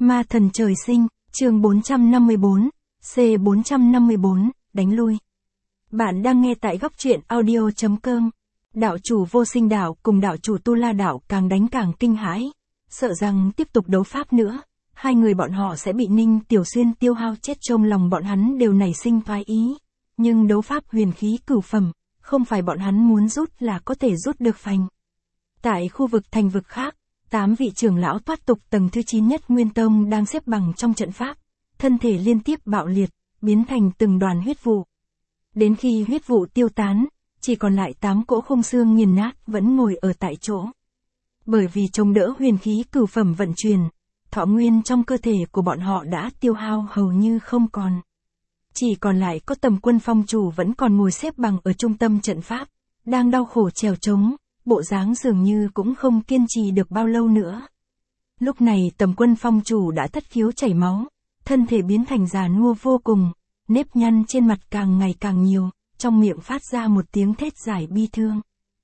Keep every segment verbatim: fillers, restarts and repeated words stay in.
Ma thần trời sinh, chương bốn trăm năm mươi bốn, C bốn trăm năm mươi bốn, đánh lui. Bạn đang nghe tại góc truyện audio chấm com. Đạo chủ Vô Sinh đạo cùng đạo chủ Tu La đạo càng đánh càng kinh hãi, sợ rằng tiếp tục đấu pháp nữa, hai người bọn họ sẽ bị Ninh Tiểu Xuyên tiêu hao chết. Trong lòng bọn hắn đều nảy sinh toái ý, nhưng đấu pháp huyền khí cửu phẩm, không phải bọn hắn muốn rút là có thể rút được phành. Tại khu vực thành vực khác, tám vị trưởng lão thoát tục tầng thứ chín nhất Nguyên Tông đang xếp bằng trong trận pháp, thân thể liên tiếp bạo liệt, biến thành từng đoàn huyết vụ. Đến khi huyết vụ tiêu tán, chỉ còn lại tám cỗ khung xương nghiền nát vẫn ngồi ở tại chỗ. Bởi vì chống đỡ huyền khí cửu phẩm vận chuyển, thọ nguyên trong cơ thể của bọn họ đã tiêu hao hầu như không còn. Chỉ còn lại có Tầm Quân phong chủ vẫn còn ngồi xếp bằng ở trung tâm trận pháp, đang đau khổ trèo trống, bộ dáng dường như cũng không kiên trì được bao lâu nữa. Lúc này Tầm Quân phong chủ đã thất khiếu chảy máu, thân thể biến thành già nua vô cùng, nếp nhăn trên mặt càng ngày càng nhiều, trong miệng phát ra một tiếng thét giải bi thương.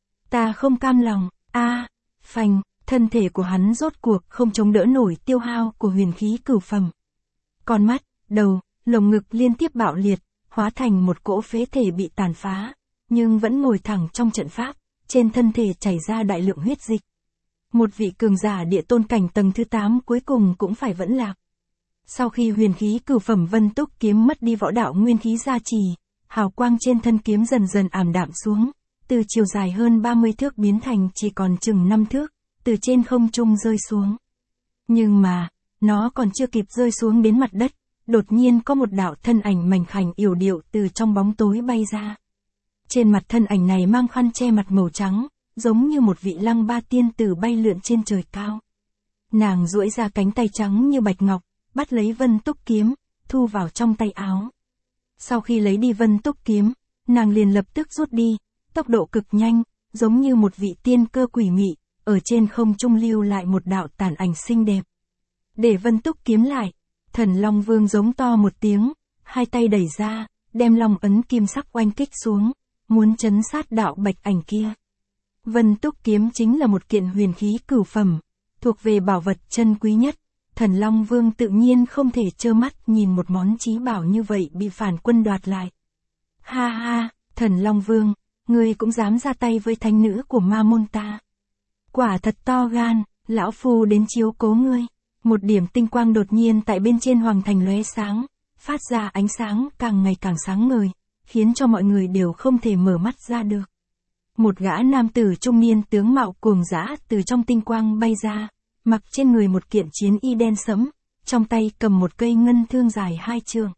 Ta không cam lòng, a, phanh, thân thể của hắn rốt cuộc không chống đỡ nổi tiêu hao của huyền khí cửu phẩm. Con mắt, đầu, lồng ngực liên tiếp bạo liệt, hóa thành một cỗ phế thể bị tàn phá, nhưng vẫn ngồi thẳng trong trận pháp, trên thân thể chảy ra đại lượng huyết dịch. Một vị cường giả địa tôn cảnh tầng thứ tám cuối cùng cũng phải vẫn lạc. Sau khi huyền khí cửu phẩm Vân Túc kiếm mất đi võ đạo nguyên khí gia trì, hào quang trên thân kiếm dần dần ảm đạm xuống, từ chiều dài hơn ba mươi thước biến thành chỉ còn chừng năm thước, từ trên không trung rơi xuống. Nhưng mà, nó còn chưa kịp rơi xuống đến mặt đất, đột nhiên có một đạo thân ảnh mảnh khảnh yểu điệu từ trong bóng tối bay ra. Trên mặt thân ảnh này mang khăn che mặt màu trắng, giống như một vị lăng ba tiên tử bay lượn trên trời cao. Nàng duỗi ra cánh tay trắng như bạch ngọc, bắt lấy Vân Túc kiếm, thu vào trong tay áo. Sau khi lấy đi Vân Túc kiếm, nàng liền lập tức rút đi, tốc độ cực nhanh, giống như một vị tiên cơ quỷ mị, ở trên không trung lưu lại một đạo tàn ảnh xinh đẹp. Để Vân Túc kiếm lại, Thần Long Vương giống to một tiếng, hai tay đẩy ra, đem long ấn kim sắc oanh kích xuống, muốn trấn sát đạo bạch ảnh kia. Vân Túc kiếm chính là một kiện huyền khí cửu phẩm, thuộc về bảo vật chân quý nhất. Thần Long Vương tự nhiên không thể trơ mắt nhìn một món chí bảo như vậy bị phản quân đoạt lại. Ha ha, Thần Long Vương, ngươi cũng dám ra tay với thánh nữ của ma môn ta. Quả thật to gan, lão phu đến chiếu cố ngươi. Một điểm tinh quang đột nhiên tại bên trên hoàng thành lóe sáng, phát ra ánh sáng càng ngày càng sáng ngời, khiến cho mọi người đều không thể mở mắt ra được. Một gã nam tử trung niên tướng mạo cuồng dã từ trong tinh quang bay ra, mặc trên người một kiện chiến y đen sẫm, trong tay cầm một cây ngân thương dài hai trượng.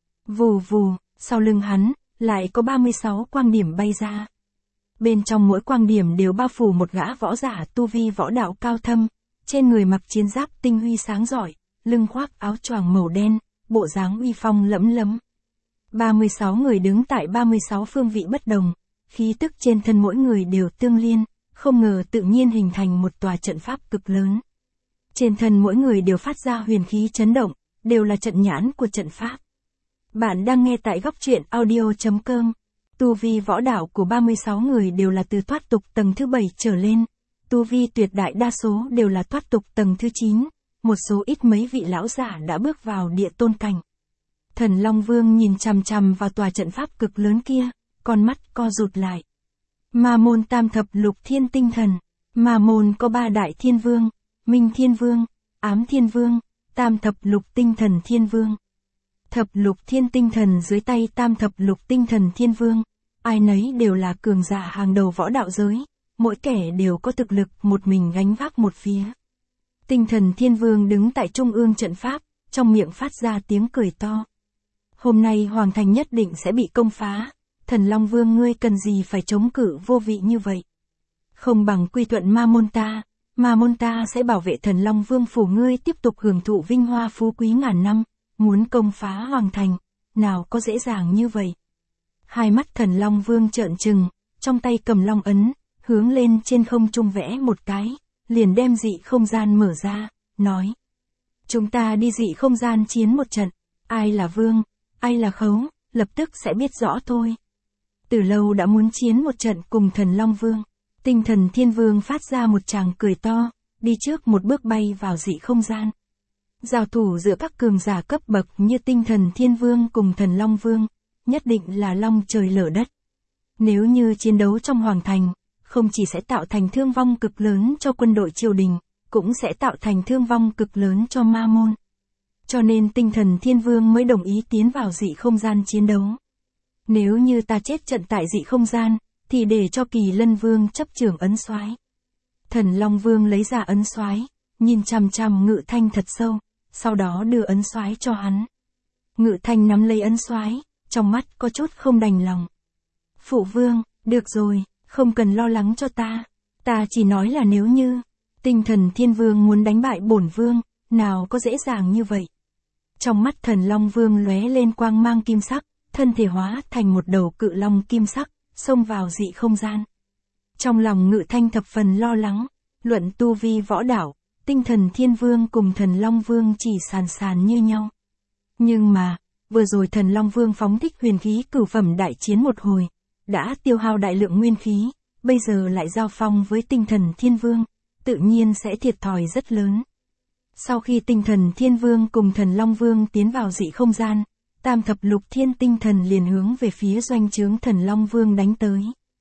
Vù vù, sau lưng hắn, lại có ba mươi sáu quang điểm bay ra. Bên trong mỗi quang điểm đều bao phủ một gã võ giả tu vi võ đạo cao thâm, trên người mặc chiến giáp tinh huy sáng rọi, lưng khoác áo choàng màu đen, bộ dáng uy phong lẫm lẫm. ba mươi sáu người đứng tại ba mươi sáu phương vị bất đồng, khí tức trên thân mỗi người đều tương liên, không ngờ tự nhiên hình thành một tòa trận pháp cực lớn. Trên thân mỗi người đều phát ra huyền khí chấn động, đều là trận nhãn của trận pháp. Bạn đang nghe tại góc truyện audio chấm com. Tu vi võ đạo của ba mươi sáu người đều là từ thoát tục tầng thứ bảy trở lên. Tu vi tuyệt đại đa số đều là thoát tục tầng thứ chín, một số ít mấy vị lão giả đã bước vào địa tôn cảnh. Thần Long Vương nhìn chằm chằm vào tòa trận pháp cực lớn kia, con mắt co rụt lại. Ma môn tam thập lục thiên tinh thần. Ma môn có ba đại thiên vương, Minh Thiên Vương, Ám Thiên Vương, Tam thập lục tinh thần thiên vương. Thập lục thiên tinh thần dưới tay tam thập lục tinh thần thiên vương, ai nấy đều là cường giả hàng đầu võ đạo giới, mỗi kẻ đều có thực lực một mình gánh vác một phía. Tinh thần thiên vương đứng tại trung ương trận pháp, trong miệng phát ra tiếng cười to. Hôm nay hoàng thành nhất định sẽ bị công phá, Thần Long Vương ngươi cần gì phải chống cự vô vị như vậy. Không bằng quy thuận ma môn ta, ma môn ta sẽ bảo vệ Thần Long Vương phủ ngươi tiếp tục hưởng thụ vinh hoa phú quý ngàn năm, muốn công phá hoàng thành, nào có dễ dàng như vậy. Hai mắt Thần Long Vương trợn trừng, trong tay cầm long ấn, hướng lên trên không trung vẽ một cái, liền đem dị không gian mở ra, nói. Chúng ta đi dị không gian chiến một trận, ai là vương, ai là khấu, lập tức sẽ biết rõ thôi. Từ lâu đã muốn chiến một trận cùng Thần Long Vương. Tinh thần thiên vương phát ra một tràng cười to, đi trước một bước bay vào dị không gian. Giao thủ giữa các cường giả cấp bậc như tinh thần thiên vương cùng thần long vương, nhất định là long trời lở đất. Nếu như chiến đấu trong hoàng thành, không chỉ sẽ tạo thành thương vong cực lớn cho quân đội triều đình, cũng sẽ tạo thành thương vong cực lớn cho ma môn. Cho nên tinh thần thiên vương mới đồng ý tiến vào dị không gian chiến đấu. Nếu như ta chết trận tại dị không gian, thì để cho Kỳ Lân Vương chấp trưởng ấn soái. Thần Long Vương lấy ra ấn soái, nhìn chằm chằm Ngự Thanh thật sâu, sau đó đưa ấn soái cho hắn. Ngự Thanh nắm lấy ấn soái, trong mắt có chút không đành lòng. Phụ vương, được rồi, không cần lo lắng cho ta. Ta chỉ nói là nếu như tinh thần thiên vương muốn đánh bại bổn vương, nào có dễ dàng như vậy. Trong mắt thần Long Vương lóe lên quang mang kim sắc, thân thể hóa thành một đầu cự long kim sắc, xông vào dị không gian. Trong lòng Ngự Thanh thập phần lo lắng, luận tu vi võ đạo, tinh thần thiên vương cùng thần Long Vương chỉ sàn sàn như nhau. Nhưng mà, vừa rồi thần Long Vương phóng thích huyền khí cửu phẩm đại chiến một hồi, đã tiêu hao đại lượng nguyên khí, bây giờ lại giao phong với tinh thần thiên vương, tự nhiên sẽ thiệt thòi rất lớn. Sau khi tinh thần thiên vương cùng thần Long Vương tiến vào dị không gian, tam thập lục thiên tinh thần liền hướng về phía doanh trướng thần Long Vương đánh tới.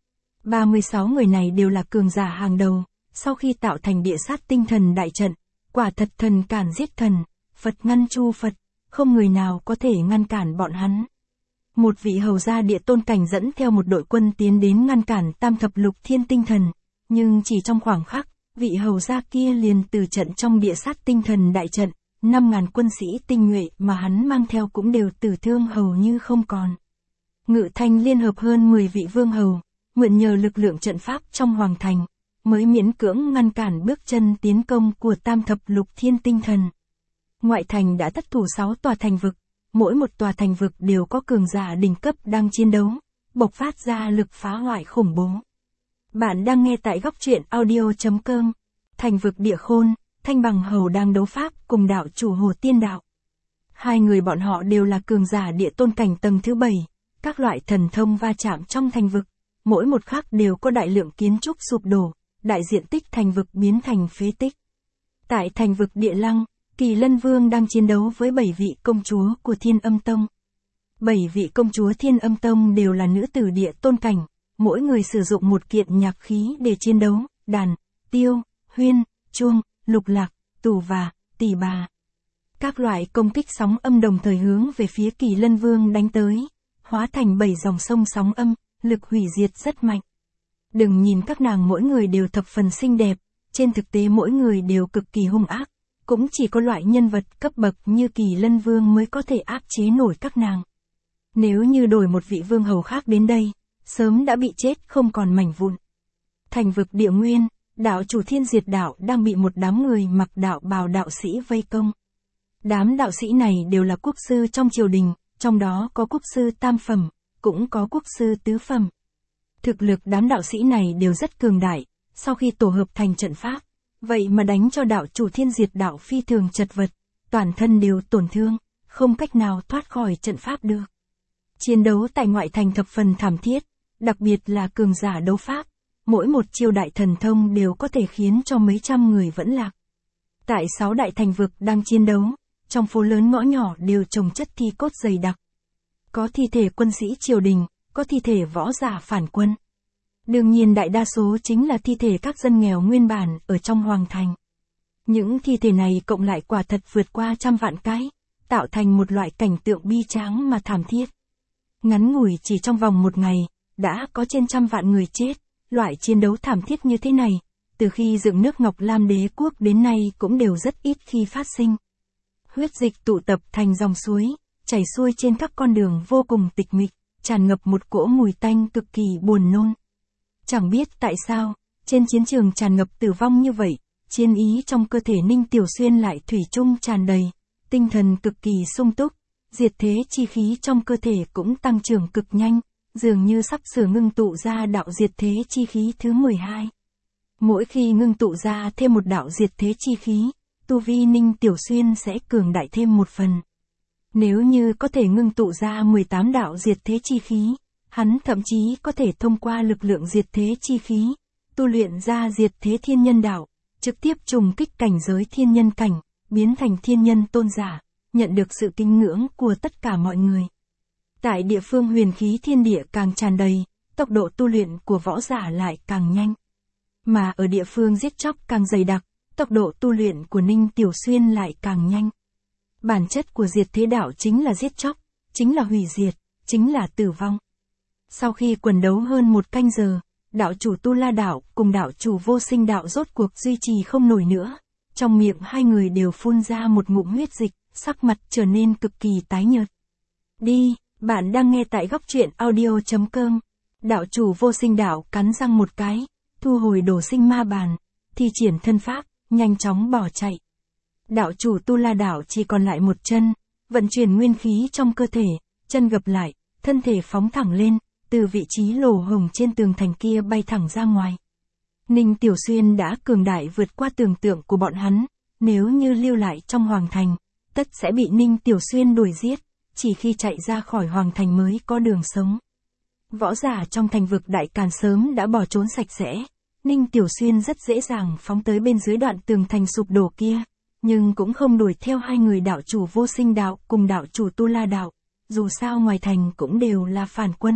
ba mươi sáu người này đều là cường giả hàng đầu, sau khi tạo thành địa sát tinh thần đại trận, quả thật thần cản giết thần, Phật ngăn chu Phật, không người nào có thể ngăn cản bọn hắn. Một vị hầu gia địa tôn cảnh dẫn theo một đội quân tiến đến ngăn cản tam thập lục thiên tinh thần, nhưng chỉ trong khoảng khắc, vị hầu gia kia liền từ trận trong địa sát tinh thần đại trận, năm ngàn quân sĩ tinh nhuệ mà hắn mang theo cũng đều tử thương hầu như không còn. Ngự Thanh liên hợp hơn mười vị vương hầu, mượn nhờ lực lượng trận pháp trong hoàng thành, mới miễn cưỡng ngăn cản bước chân tiến công của tam thập lục thiên tinh thần. Ngoại thành đã thất thủ sáu tòa thành vực, mỗi một tòa thành vực đều có cường giả đỉnh cấp đang chiến đấu, bộc phát ra lực phá hoại khủng bố. Bạn đang nghe tại góc truyện audio chấm com. Thành vực Địa Khôn, Thanh Bằng Hầu đang đấu pháp cùng đạo chủ Hồ Tiên Đạo. Hai người bọn họ đều là cường giả địa tôn cảnh tầng thứ bảy, các loại thần thông va chạm trong thành vực, mỗi một khắc đều có đại lượng kiến trúc sụp đổ, đại diện tích thành vực biến thành phế tích. Tại thành vực Địa Lăng, Kỳ Lân Vương đang chiến đấu với bảy vị công chúa của Thiên Âm Tông. Bảy vị công chúa Thiên Âm Tông đều là nữ tử địa tôn cảnh, mỗi người sử dụng một kiện nhạc khí để chiến đấu, đàn, tiêu, huyên, chuông, lục lạc, tù và, tỳ bà. Các loại công kích sóng âm đồng thời hướng về phía Kỳ Lân Vương đánh tới, hóa thành bảy dòng sông sóng âm, lực hủy diệt rất mạnh. Đừng nhìn các nàng mỗi người đều thập phần xinh đẹp, trên thực tế mỗi người đều cực kỳ hung ác, cũng chỉ có loại nhân vật cấp bậc như Kỳ Lân Vương mới có thể áp chế nổi các nàng. Nếu như đổi một vị vương hầu khác đến đây, sớm đã bị chết không còn mảnh vụn. Thành vực Địa Nguyên, đạo chủ Thiên Diệt Đạo đang bị một đám người mặc đạo bào đạo sĩ vây công. Đám đạo sĩ này đều là quốc sư trong triều đình, trong đó có quốc sư tam phẩm, cũng có quốc sư tứ phẩm. Thực lực đám đạo sĩ này đều rất cường đại, sau khi tổ hợp thành trận pháp, vậy mà đánh cho đạo chủ Thiên Diệt Đạo phi thường chật vật, toàn thân đều tổn thương, không cách nào thoát khỏi trận pháp được. Chiến đấu tại ngoại thành thập phần thảm thiết, đặc biệt là cường giả đấu pháp, mỗi một chiêu đại thần thông đều có thể khiến cho mấy trăm người vẫn lạc. Tại sáu đại thành vực đang chiến đấu, trong phố lớn ngõ nhỏ đều chồng chất thi cốt dày đặc. Có thi thể quân sĩ triều đình, có thi thể võ giả phản quân. Đương nhiên đại đa số chính là thi thể các dân nghèo nguyên bản ở trong hoàng thành. Những thi thể này cộng lại quả thật vượt qua trăm vạn cái, tạo thành một loại cảnh tượng bi tráng mà thảm thiết. Ngắn ngủi chỉ trong vòng một ngày, đã có trên trăm vạn người chết, loại chiến đấu thảm thiết như thế này, từ khi dựng nước Ngọc Lam Đế quốc đến nay cũng đều rất ít khi phát sinh. Huyết dịch tụ tập thành dòng suối, chảy xuôi trên các con đường vô cùng tịch mịch, tràn ngập một cỗ mùi tanh cực kỳ buồn nôn. Chẳng biết tại sao, trên chiến trường tràn ngập tử vong như vậy, chiến ý trong cơ thể Ninh Tiểu Xuyên lại thủy chung tràn đầy, tinh thần cực kỳ sung túc, diệt thế chi khí trong cơ thể cũng tăng trưởng cực nhanh, dường như sắp sửa ngưng tụ ra đạo diệt thế chi khí thứ mười hai. Mỗi khi ngưng tụ ra thêm một đạo diệt thế chi khí, tu vi Ninh Tiểu Xuyên sẽ cường đại thêm một phần. Nếu như có thể ngưng tụ ra mười tám đạo diệt thế chi khí, hắn thậm chí có thể thông qua lực lượng diệt thế chi khí, tu luyện ra diệt thế thiên nhân đạo, trực tiếp trùng kích cảnh giới thiên nhân cảnh, biến thành thiên nhân tôn giả, nhận được sự kính ngưỡng của tất cả mọi người. Tại địa phương huyền khí thiên địa càng tràn đầy, tốc độ tu luyện của võ giả lại càng nhanh. Mà ở địa phương giết chóc càng dày đặc, tốc độ tu luyện của Ninh Tiểu Xuyên lại càng nhanh. Bản chất của diệt thế đạo chính là giết chóc, chính là hủy diệt, chính là tử vong. Sau khi quần đấu hơn một canh giờ, đạo chủ Tu La đạo cùng đạo chủ Vô Sinh đạo rốt cuộc duy trì không nổi nữa. Trong miệng hai người đều phun ra một ngụm huyết dịch, sắc mặt trở nên cực kỳ tái nhợt. Đi, bạn đang nghe tại góc truyện audio chấm com. Đạo chủ Vô Sinh đạo cắn răng một cái, thu hồi đồ sinh ma bàn, thi triển thân pháp, nhanh chóng bỏ chạy. Đạo chủ Tu La đạo chỉ còn lại một chân, vận chuyển nguyên khí trong cơ thể, chân gập lại, thân thể phóng thẳng lên, từ vị trí lỗ hổng trên tường thành kia bay thẳng ra ngoài. Ninh Tiểu Xuyên đã cường đại vượt qua tưởng tượng của bọn hắn, nếu như lưu lại trong hoàng thành, tất sẽ bị Ninh Tiểu Xuyên đuổi giết, chỉ khi chạy ra khỏi hoàng thành mới có đường sống. Võ giả trong thành vực Đại Càn sớm đã bỏ trốn sạch sẽ, Ninh Tiểu Xuyên rất dễ dàng phóng tới bên dưới đoạn tường thành sụp đổ kia, nhưng cũng không đuổi theo hai người đạo chủ Vô Sinh đạo cùng đạo chủ Tu La đạo, dù sao ngoài thành cũng đều là phản quân.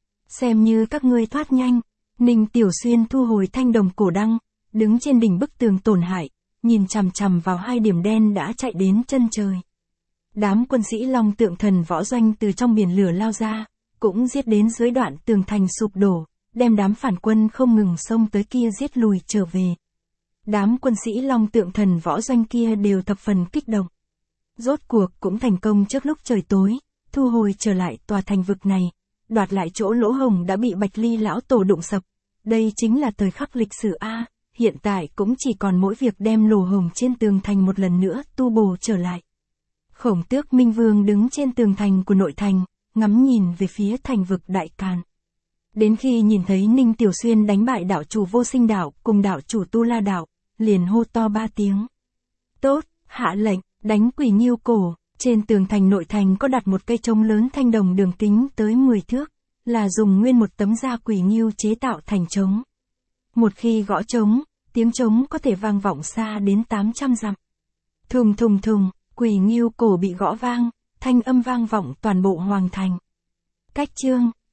Xem như các ngươi thoát nhanh. Ninh Tiểu Xuyên thu hồi thanh đồng cổ đăng, đứng trên đỉnh bức tường tổn hại, nhìn chằm chằm vào hai điểm đen đã chạy đến chân trời. Đám quân sĩ Long Tượng Thần võ doanh từ trong biển lửa lao ra, cũng giết đến dưới đoạn tường thành sụp đổ, đem đám phản quân không ngừng xông tới kia giết lùi trở về. Đám quân sĩ Long Tượng Thần võ doanh kia đều thập phần kích động. Rốt cuộc cũng thành công trước lúc trời tối, thu hồi trở lại tòa thành vực này, đoạt lại chỗ lỗ hổng đã bị Bạch Ly lão tổ đụng sập. Đây chính là thời khắc lịch sử A, hiện tại cũng chỉ còn mỗi việc đem lỗ hổng trên tường thành một lần nữa tu bổ trở lại. Khổng Tước Minh Vương đứng trên tường thành của nội thành, ngắm nhìn về phía thành vực Đại Càn. Đến khi nhìn thấy Ninh Tiểu Xuyên đánh bại đạo chủ Vô Sinh đạo cùng đạo chủ Tu La đạo, liền hô to ba tiếng. Tốt, hạ lệnh, đánh Quỷ Nghiêu cổ. Trên tường thành nội thành có đặt một cây trống lớn thanh đồng đường kính tới mười thước, là dùng nguyên một tấm da Quỷ Nghiêu chế tạo thành trống. Một khi gõ trống, tiếng trống có thể vang vọng xa đến tám trăm dặm. Thùng thùng thùng, Quỷ Nghiêu cổ bị gõ vang, thanh âm vang vọng toàn bộ hoàng thành. Cách chương